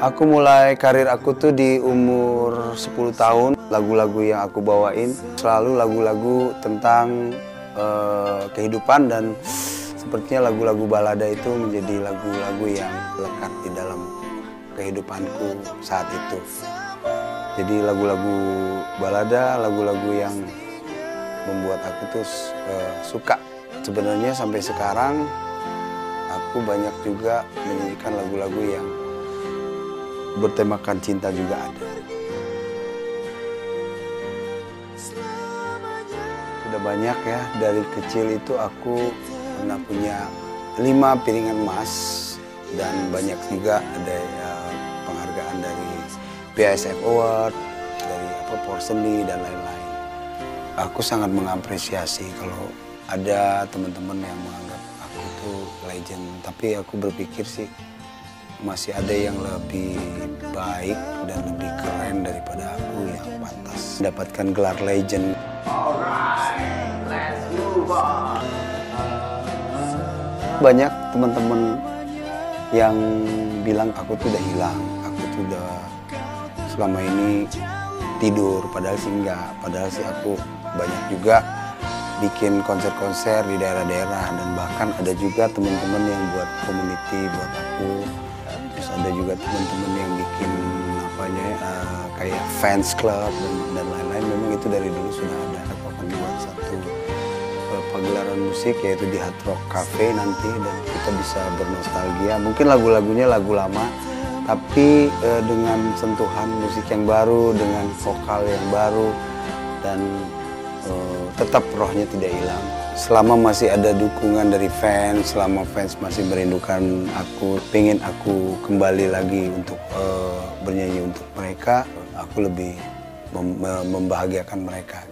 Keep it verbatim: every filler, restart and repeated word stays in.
Aku mulai karir aku tuh di umur sepuluh tahun. Lagu-lagu yang aku bawain selalu lagu-lagu tentang uh, kehidupan, dan sepertinya lagu-lagu balada itu menjadi lagu-lagu yang lekat di dalam kehidupanku saat itu. Jadi lagu-lagu balada, lagu-lagu yang membuat aku tuh uh, suka. Sebenarnya sampai sekarang aku banyak juga menyanyikan lagu-lagu yang bertemakan cinta juga ada. Sudah banyak ya, dari kecil itu aku pernah punya lima piringan emas, dan banyak juga ada ya, penghargaan dari P S F Award, dari apa Porseni dan lain-lain. Aku sangat mengapresiasi kalau ada teman-teman yang menganggap aku tuh legend, tapi aku berpikir sih masih ada yang lebih baik dan lebih keren daripada aku yang pantas mendapatkan gelar legend. Alright, let's move on. Banyak teman-teman yang bilang aku tuh udah hilang, aku tuh udah selama ini tidur, padahal sih enggak. Padahal sih aku banyak juga bikin konser-konser di daerah-daerah, dan bahkan ada juga teman-teman yang buat community buat aku. Terus ada juga teman-teman yang bikin apanya uh, kayak fans club dan, dan lain-lain. Memang itu dari dulu sudah ada. Aku akan buat satu uh, pagelaran musik yaitu di Hard Rock Cafe nanti, dan kita bisa bernostalgia. Mungkin lagu-lagunya lagu lama, tapi uh, dengan sentuhan musik yang baru, dengan vokal yang baru, dan uh, tetap rohnya tidak hilang. Selama masih ada dukungan dari fans, selama fans masih merindukan aku, pengen aku kembali lagi untuk uh, bernyanyi untuk mereka, aku lebih mem membahagiakan mereka.